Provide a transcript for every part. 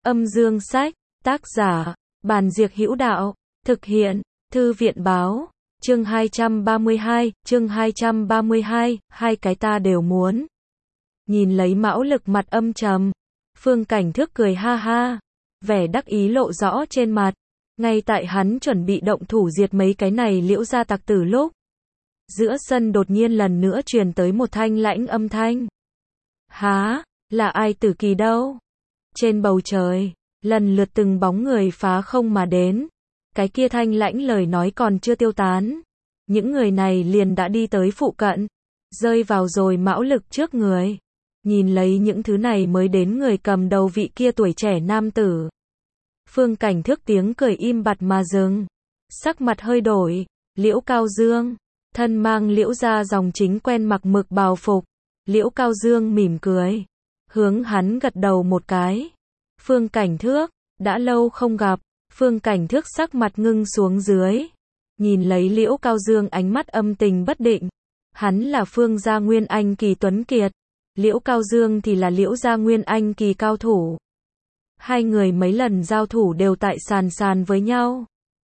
Âm dương sách, tác giả, Bàn Diệc Hữu Đạo, thực hiện, Thư viện Báo, chương 232, hai cái ta đều muốn. Nhìn lấy Mão Lực mặt âm trầm, Phương Cảnh Thước cười ha ha, vẻ đắc ý lộ rõ trên mặt, ngay tại hắn chuẩn bị động thủ diệt mấy cái này Liễu gia tặc tử lúc. Giữa sân đột nhiên lần nữa truyền tới một thanh lãnh âm thanh. Há, là ai Tử Kỳ đâu? Trên bầu trời, lần lượt từng bóng người phá không mà đến. Cái kia thanh lãnh lời nói còn chưa tiêu tán. Những người này liền đã đi tới phụ cận, rơi vào rồi Mão Lực trước người. Nhìn lấy những thứ này mới đến người cầm đầu vị kia tuổi trẻ nam tử. Phương Cảnh Thước tiếng cười im bặt mà dừng. Sắc mặt hơi đổi, Liễu Cao Dương, thân mang Liễu gia dòng chính quen mặc mực bào phục. Liễu Cao Dương mỉm cười, hướng hắn gật đầu một cái. Phương Cảnh Thước, đã lâu không gặp. Phương Cảnh Thước sắc mặt ngưng xuống dưới, nhìn lấy Liễu Cao Dương ánh mắt âm tình bất định. Hắn là Phương gia Nguyên Anh kỳ tuấn kiệt, Liễu Cao Dương thì là Liễu gia Nguyên Anh kỳ cao thủ. Hai người mấy lần giao thủ đều tại sàn với nhau.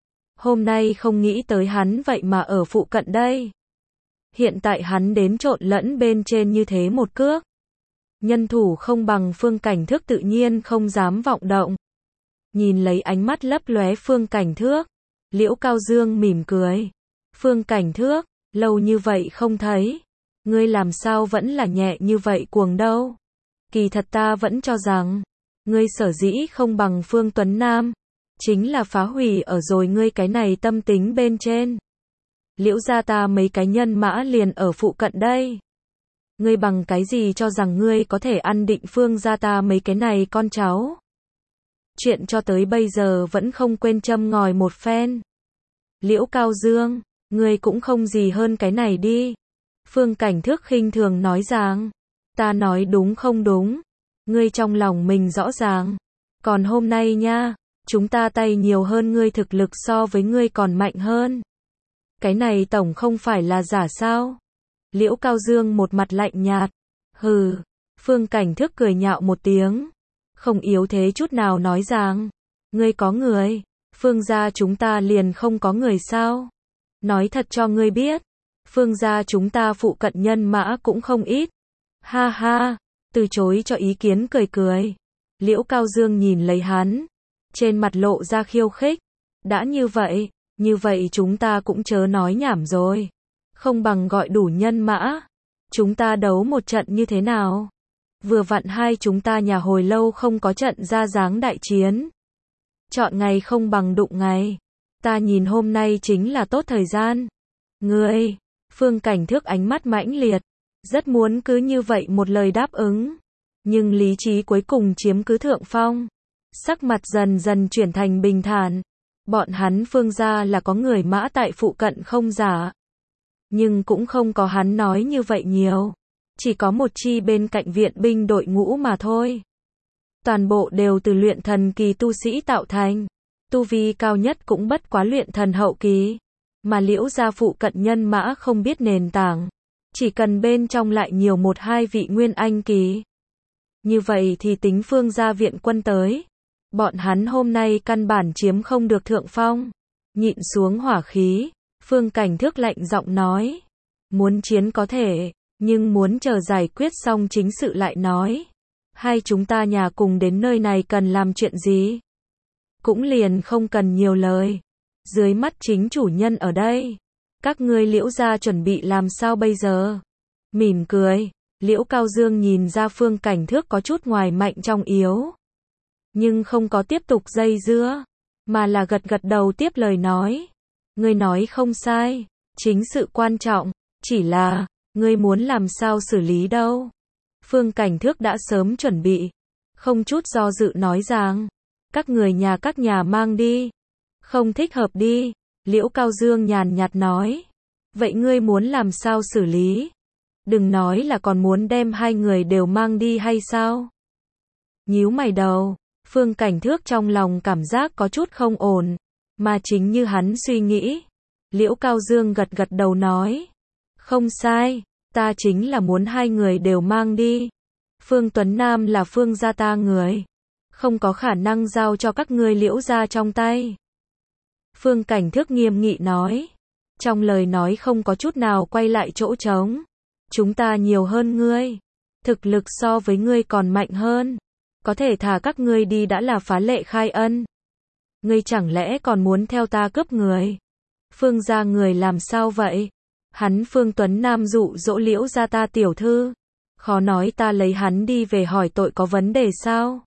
Hôm nay không nghĩ tới hắn vậy mà ở phụ cận đây. Hiện tại hắn đến trộn lẫn bên trên như thế một cước. Nhân thủ không bằng Phương Cảnh Thước tự nhiên không dám vọng động. Nhìn lấy ánh mắt lấp lóe Phương Cảnh Thước, Liễu Cao Dương mỉm cười. Phương Cảnh Thước, lâu như vậy không thấy, ngươi làm sao vẫn là nhẹ như vậy cuồng đâu? Kỳ thật ta vẫn cho rằng, ngươi sở dĩ không bằng Phương Tuấn Nam, chính là phá hủy ở rồi ngươi cái này tâm tính bên trên. Liễu gia ta mấy cái nhân mã liền ở phụ cận đây. Ngươi bằng cái gì cho rằng ngươi có thể ăn định Phương gia ta mấy cái này con cháu? Chuyện cho tới bây giờ vẫn không quên châm ngòi một phen. Liễu Cao Dương, ngươi cũng không gì hơn cái này đi. Phương Cảnh Thước khinh thường nói rằng, ta nói đúng không đúng, ngươi trong lòng mình rõ ràng. Còn hôm nay nha, chúng ta tay nhiều hơn ngươi, thực lực so với ngươi còn mạnh hơn. Cái này tổng không phải là giả sao? Liễu Cao Dương một mặt lạnh nhạt. Hừ. Phương Cảnh Thước cười nhạo một tiếng, không yếu thế chút nào nói rằng, ngươi có người, Phương gia chúng ta liền không có người sao? Nói thật cho ngươi biết, Phương gia chúng ta phụ cận nhân mã cũng không ít. Ha ha, từ chối cho ý kiến cười cười. Liễu Cao Dương nhìn lấy hắn, trên mặt lộ ra khiêu khích. Đã như vậy chúng ta cũng chớ nói nhảm rồi. Không bằng gọi đủ nhân mã, chúng ta đấu một trận như thế nào? Vừa vặn hai chúng ta nhà hồi lâu không có trận ra dáng đại chiến. Chọn ngày không bằng đụng ngày. Ta nhìn hôm nay chính là tốt thời gian. Ngươi, Phương Cảnh Thước ánh mắt mãnh liệt, rất muốn cứ như vậy một lời đáp ứng. Nhưng lý trí cuối cùng chiếm cứ thượng phong. Sắc mặt dần dần chuyển thành bình thản. Bọn hắn Phương gia là có người mã tại phụ cận không giả. Nhưng cũng không có hắn nói như vậy nhiều. Chỉ có một chi bên cạnh viện binh đội ngũ mà thôi. Toàn bộ đều từ luyện thần kỳ tu sĩ tạo thành. Tu vi cao nhất cũng bất quá luyện thần hậu kỳ. Mà Liễu gia phụ cận nhân mã không biết nền tảng. Chỉ cần bên trong lại nhiều một hai vị Nguyên Anh kỳ. Như vậy thì tính Phương gia viện quân tới. Bọn hắn hôm nay căn bản chiếm không được thượng phong. Nhịn xuống hỏa khí, Phương Cảnh Thước lạnh giọng nói. Muốn chiến có thể, nhưng muốn chờ giải quyết xong chính sự lại nói. Hai chúng ta nhà cùng đến nơi này cần làm chuyện gì? Cũng liền không cần nhiều lời. Dưới mắt chính chủ nhân ở đây. Các ngươi Liễu gia chuẩn bị làm sao bây giờ? Mỉm cười, Liễu Cao Dương nhìn ra Phương Cảnh Thước có chút ngoài mạnh trong yếu. Nhưng không có tiếp tục dây dưa, mà là gật đầu tiếp lời nói. Ngươi nói không sai, chính sự quan trọng, chỉ là, ngươi muốn làm sao xử lý đâu. Phương Cảnh Thước đã sớm chuẩn bị, không chút do dự nói rằng, các nhà mang đi, không thích hợp đi. Liễu Cao Dương nhàn nhạt nói, vậy ngươi muốn làm sao xử lý? Đừng nói là còn muốn đem hai người đều mang đi hay sao? Nhíu mày đầu, Phương Cảnh Thước trong lòng cảm giác có chút không ổn, mà chính như hắn suy nghĩ. Liễu Cao Dương gật đầu nói, không sai, ta chính là muốn hai người đều mang đi. Phương Tuấn Nam là Phương gia ta người, không có khả năng giao cho các ngươi Liễu gia trong tay. Phương Cảnh Thước nghiêm nghị nói. Trong lời nói không có chút nào quay lại chỗ trống. Chúng ta nhiều hơn ngươi. Thực lực so với ngươi còn mạnh hơn. Có thể thả các ngươi đi đã là phá lệ khai ân. Ngươi chẳng lẽ còn muốn theo ta cướp người? Phương gia người làm sao vậy? Hắn Phương Tuấn Nam dụ dỗ Liễu gia ta tiểu thư. Khó nói ta lấy hắn đi về hỏi tội có vấn đề sao?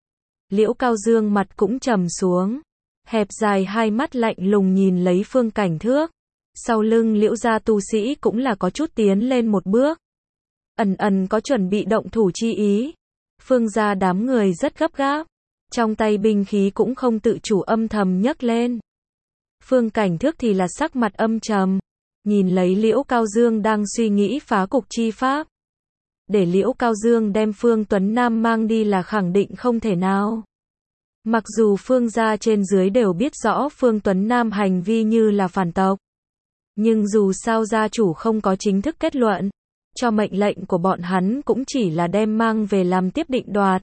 Liễu Cao Dương mặt cũng trầm xuống. Hẹp dài hai mắt lạnh lùng nhìn lấy Phương Cảnh Thước. Sau lưng Liễu gia tu sĩ cũng là có chút tiến lên một bước. Ẩn ẩn có chuẩn bị động thủ chi ý. Phương gia đám người rất gấp gáp. Trong tay binh khí cũng không tự chủ âm thầm nhấc lên. Phương Cảnh Thước thì là sắc mặt âm trầm. Nhìn lấy Liễu Cao Dương đang suy nghĩ phá cục chi pháp. Để Liễu Cao Dương đem Phương Tuấn Nam mang đi là khẳng định không thể nào. Mặc dù Phương gia trên dưới đều biết rõ Phương Tuấn Nam hành vi như là phản tộc. Nhưng dù sao gia chủ không có chính thức kết luận. Cho mệnh lệnh của bọn hắn cũng chỉ là đem mang về làm tiếp định đoạt.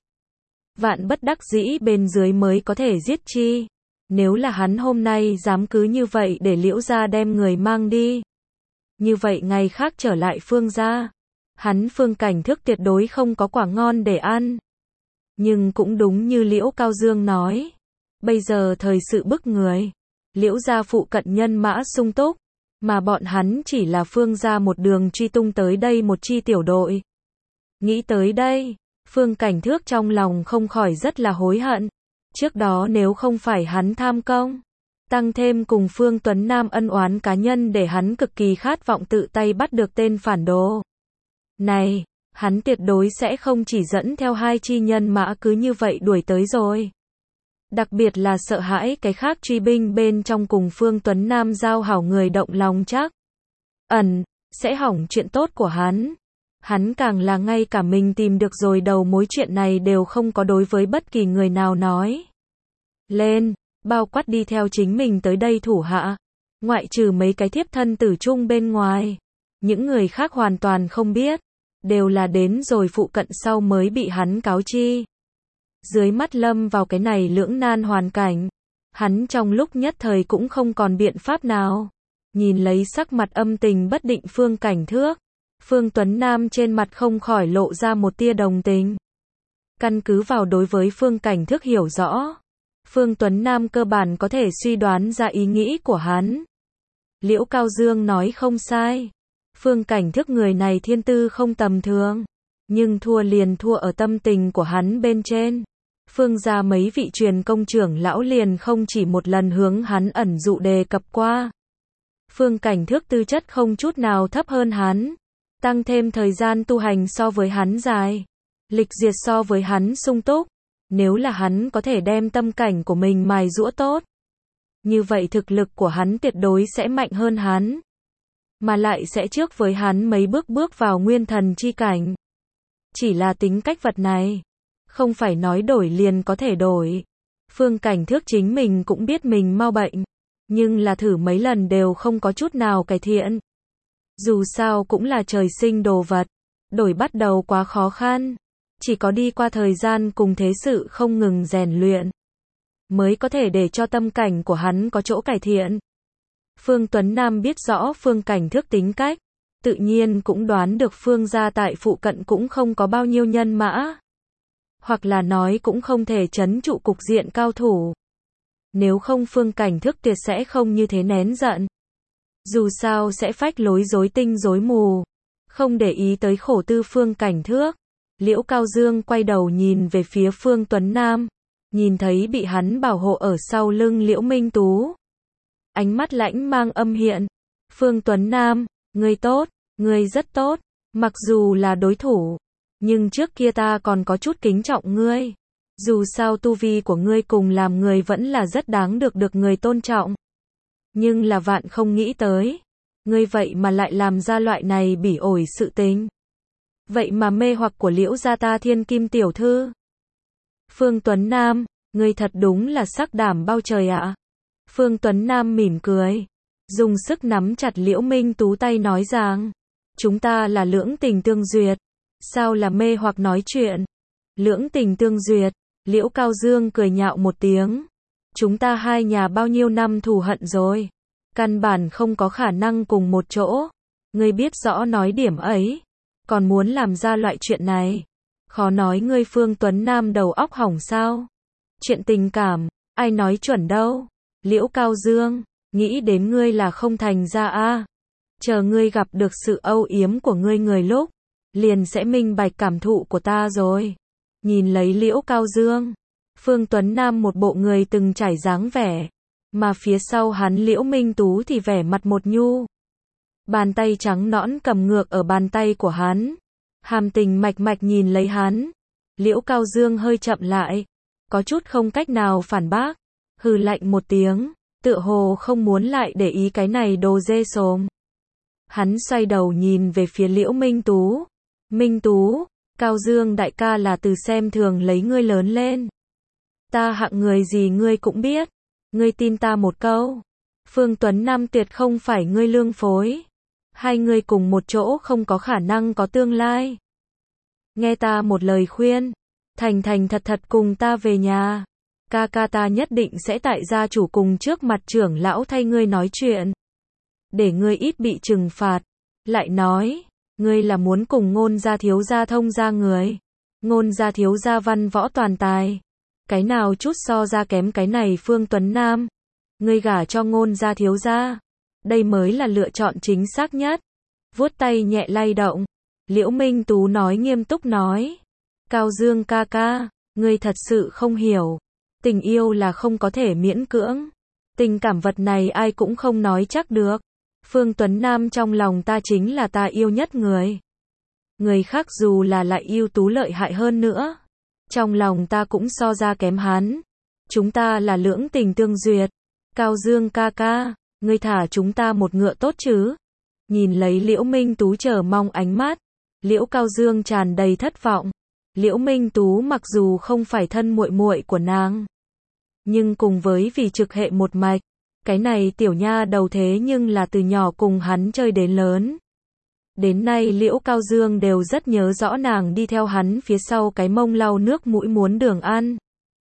Vạn bất đắc dĩ bên dưới mới có thể giết chi. Nếu là hắn hôm nay dám cứ như vậy để Liễu gia đem người mang đi. Như vậy ngày khác trở lại Phương gia. Hắn Phương Cảnh Thước tuyệt đối không có quả ngon để ăn. Nhưng cũng đúng như Liễu Cao Dương nói. Bây giờ thời sự bức người. Liễu gia phụ cận nhân mã sung túc. Mà bọn hắn chỉ là Phương gia một đường truy tung tới đây một chi tiểu đội. Nghĩ tới đây, Phương Cảnh Thước trong lòng không khỏi rất là hối hận. Trước đó nếu không phải hắn tham công, tăng thêm cùng Phương Tuấn Nam ân oán cá nhân để hắn cực kỳ khát vọng tự tay bắt được tên phản đồ. Này, hắn tuyệt đối sẽ không chỉ dẫn theo hai chi nhân mã cứ như vậy đuổi tới rồi. Đặc biệt là sợ hãi cái khác truy binh bên trong cùng Phương Tuấn Nam giao hảo người động lòng chắc. Sẽ hỏng chuyện tốt của hắn. Hắn càng là ngay cả mình tìm được rồi đầu mối chuyện này đều không có đối với bất kỳ người nào nói. Lên, bao quát đi theo chính mình tới đây thủ hạ. Ngoại trừ mấy cái thiếp thân tử chung bên ngoài. Những người khác hoàn toàn không biết. Đều là đến rồi phụ cận sau mới bị hắn cáo chi. Dưới mắt lâm vào cái này lưỡng nan hoàn cảnh. Hắn trong lúc nhất thời cũng không còn biện pháp nào. Nhìn lấy sắc mặt âm tình bất định Phương Cảnh Thước. Phương Tuấn Nam trên mặt không khỏi lộ ra một tia đồng tình. Căn cứ vào đối với Phương Cảnh Thước hiểu rõ. Phương Tuấn Nam cơ bản có thể suy đoán ra ý nghĩ của hắn. Liễu Cao Dương nói không sai. Phương Cảnh Thước người này thiên tư không tầm thường. Nhưng thua liền thua ở tâm tình của hắn bên trên. Phương gia mấy vị truyền công trưởng lão liền không chỉ một lần hướng hắn ẩn dụ đề cập qua. Phương Cảnh Thước tư chất không chút nào thấp hơn hắn. Tăng thêm thời gian tu hành so với hắn dài. Lịch duyệt so với hắn sung túc. Nếu là hắn có thể đem tâm cảnh của mình mài giũa tốt. Như vậy thực lực của hắn tuyệt đối sẽ mạnh hơn hắn. Mà lại sẽ trước với hắn mấy bước vào nguyên thần chi cảnh. Chỉ là tính cách vật này. Không phải nói đổi liền có thể đổi. Phương Cảnh Thước chính mình cũng biết mình mau bệnh. Nhưng là thử mấy lần đều không có chút nào cải thiện. Dù sao cũng là trời sinh đồ vật. Đổi bắt đầu quá khó khăn. Chỉ có đi qua thời gian cùng thế sự không ngừng rèn luyện. Mới có thể để cho tâm cảnh của hắn có chỗ cải thiện. Phương Tuấn Nam biết rõ Phương Cảnh Thước tính cách. Tự nhiên cũng đoán được Phương gia tại phụ cận cũng không có bao nhiêu nhân mã. Hoặc là nói cũng không thể trấn trụ cục diện cao thủ. Nếu không Phương Cảnh Thước tuyệt sẽ không như thế nén giận. Dù sao sẽ phách lối rối tinh rối mù. Không để ý tới khổ tư Phương Cảnh Thước. Liễu Cao Dương quay đầu nhìn về phía Phương Tuấn Nam. Nhìn thấy bị hắn bảo hộ ở sau lưng Liễu Minh Tú. Ánh mắt lãnh mang âm hiện. Phương Tuấn Nam, ngươi tốt, ngươi rất tốt. Mặc dù là đối thủ. Nhưng trước kia ta còn có chút kính trọng ngươi. Dù sao tu vi của ngươi cùng làm người vẫn là rất đáng được người tôn trọng. Nhưng là vạn không nghĩ tới. Ngươi vậy mà lại làm ra loại này bỉ ổi sự tình. Vậy mà mê hoặc của Liễu gia ta thiên kim tiểu thư. Phương Tuấn Nam, ngươi thật đúng là sắc đảm bao trời ạ. Phương Tuấn Nam mỉm cười. Dùng sức nắm chặt Liễu Minh Tú tay nói rằng. Chúng ta là lưỡng tình tương duyệt. Sao là mê hoặc nói chuyện? Lưỡng tình tương duyệt. Liễu Cao Dương cười nhạo một tiếng. Chúng ta hai nhà bao nhiêu năm thù hận rồi. Căn bản không có khả năng cùng một chỗ. Ngươi biết rõ nói điểm ấy. Còn muốn làm ra loại chuyện này. Khó nói ngươi Phương Tuấn Nam đầu óc hỏng sao. Chuyện tình cảm, ai nói chuẩn đâu. Liễu Cao Dương, nghĩ đến ngươi là không thành ra a. Chờ ngươi gặp được sự âu yếm của ngươi người lúc, liền sẽ minh bạch cảm thụ của ta rồi. Nhìn lấy Liễu Cao Dương, Phương Tuấn Nam một bộ người từng trải dáng vẻ, mà phía sau hắn Liễu Minh Tú thì vẻ mặt một nhu. Bàn tay trắng nõn cầm ngược ở bàn tay của hắn, hàm tình mạch mạch nhìn lấy hắn. Liễu Cao Dương hơi chậm lại, có chút không cách nào phản bác, hừ lạnh một tiếng, tựa hồ không muốn lại để ý cái này đồ dê xồm. Hắn xoay đầu nhìn về phía Liễu Minh Tú. Minh Tú, Cao Dương đại ca là từ xem thường lấy ngươi lớn lên. Ta hạng người gì ngươi cũng biết. Ngươi tin ta một câu. Phương Tuấn Nam tuyệt không phải ngươi lương phối. Hai người cùng một chỗ không có khả năng có tương lai. Nghe ta một lời khuyên. Thành thành thật thật cùng ta về nhà. Ca ca ta nhất định sẽ tại gia chủ cùng trước mặt trưởng lão thay ngươi nói chuyện. Để ngươi ít bị trừng phạt. Lại nói, ngươi là muốn cùng Ngôn gia thiếu gia thông gia người. Ngôn gia thiếu gia văn võ toàn tài. Cái nào chút so ra kém cái này Phương Tuấn Nam. Ngươi gả cho Ngôn gia thiếu gia. Đây mới là lựa chọn chính xác nhất. Vuốt tay nhẹ lay động. Liễu Minh Tú nói nghiêm túc nói. Cao Dương ca ca, ngươi thật sự không hiểu. Tình yêu là không có thể miễn cưỡng. Tình cảm vật này ai cũng không nói chắc được. Phương Tuấn Nam trong lòng ta chính là ta yêu nhất người. Người khác dù là lại ưu tú lợi hại hơn nữa. Trong lòng ta cũng so ra kém hắn. Chúng ta là lưỡng tình tương duyệt. Cao Dương ca ca, ngươi thả chúng ta một ngựa tốt chứ. Nhìn lấy Liễu Minh Tú chờ mong ánh mắt. Liễu Cao Dương tràn đầy thất vọng. Liễu Minh Tú mặc dù không phải thân muội muội của nàng. Nhưng cùng với vì trực hệ một mạch. Cái này tiểu nha đầu thế nhưng là từ nhỏ cùng hắn chơi đến lớn. Đến nay Liễu Cao Dương đều rất nhớ rõ nàng đi theo hắn phía sau cái mông lau nước mũi muốn đường ăn.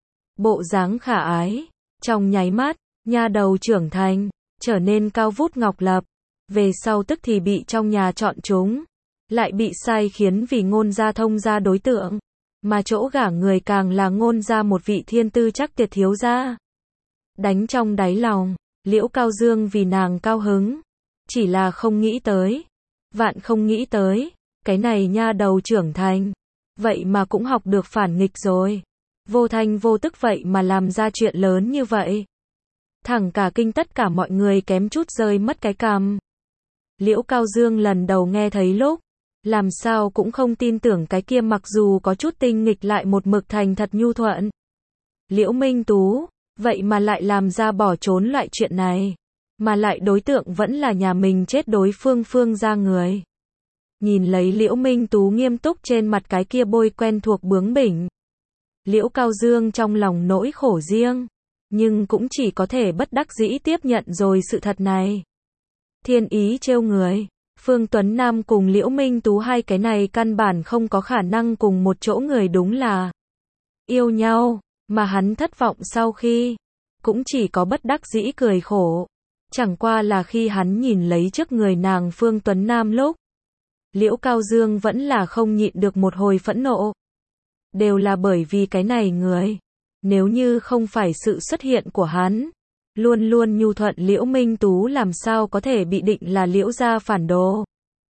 Bộ dáng khả ái. Trong nháy mắt, nha đầu trưởng thành, trở nên cao vút ngọc lập. Về sau tức thì bị trong nhà chọn chúng. Lại bị sai khiến vì Ngôn gia thông gia đối tượng. Mà chỗ gả người càng là Ngôn gia một vị thiên tư chắc tuyệt thiếu gia. Đánh trong đáy lòng, Liễu Cao Dương vì nàng cao hứng. Chỉ là không nghĩ tới. Vạn không nghĩ tới. Cái này nha đầu trưởng thành. Vậy mà cũng học được phản nghịch rồi. Vô thanh vô tức vậy mà làm ra chuyện lớn như vậy. Thẳng cả kinh tất cả mọi người kém chút rơi mất cái cằm. Liễu Cao Dương lần đầu nghe thấy lúc. Làm sao cũng không tin tưởng cái kia mặc dù có chút tinh nghịch lại một mực thành thật nhu thuận. Liễu Minh Tú, vậy mà lại làm ra bỏ trốn loại chuyện này. Mà lại đối tượng vẫn là nhà mình chết đối phương Phương gia người. Nhìn lấy Liễu Minh Tú nghiêm túc trên mặt cái kia bôi quen thuộc bướng bỉnh. Liễu Cao Dương trong lòng nỗi khổ riêng. Nhưng cũng chỉ có thể bất đắc dĩ tiếp nhận rồi sự thật này. Thiên ý trêu người. Phương Tuấn Nam cùng Liễu Minh Tú hai cái này căn bản không có khả năng cùng một chỗ người đúng là yêu nhau, mà hắn thất vọng sau khi cũng chỉ có bất đắc dĩ cười khổ. Chẳng qua là khi hắn nhìn lấy trước người nàng Phương Tuấn Nam lúc Liễu Cao Dương vẫn là không nhịn được một hồi phẫn nộ. Đều là bởi vì cái này người. Nếu như không phải sự xuất hiện của hắn, luôn luôn nhu thuận Liễu Minh Tú làm sao có thể bị định là Liễu gia phản đồ.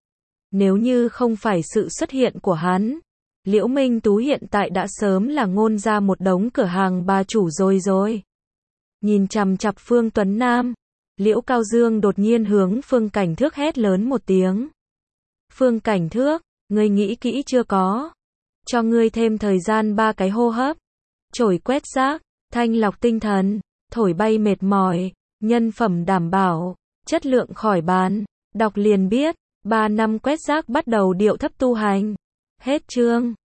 Nếu như không phải sự xuất hiện của hắn, Liễu Minh Tú hiện tại đã sớm là Ngôn gia một đống cửa hàng bà chủ rồi. Nhìn chằm chằm Phương Tuấn Nam, Liễu Cao Dương đột nhiên hướng Phương Cảnh Thước hét lớn một tiếng. Phương Cảnh Thước, ngươi nghĩ kỹ chưa có? Cho ngươi thêm thời gian 3 cái hô hấp. Chổi quét rác, thanh lọc tinh thần, thổi bay mệt mỏi, nhân phẩm đảm bảo, chất lượng khỏi bàn. Đọc liền biết, 3 năm quét rác bắt đầu điệu thấp tu hành. Hết chương.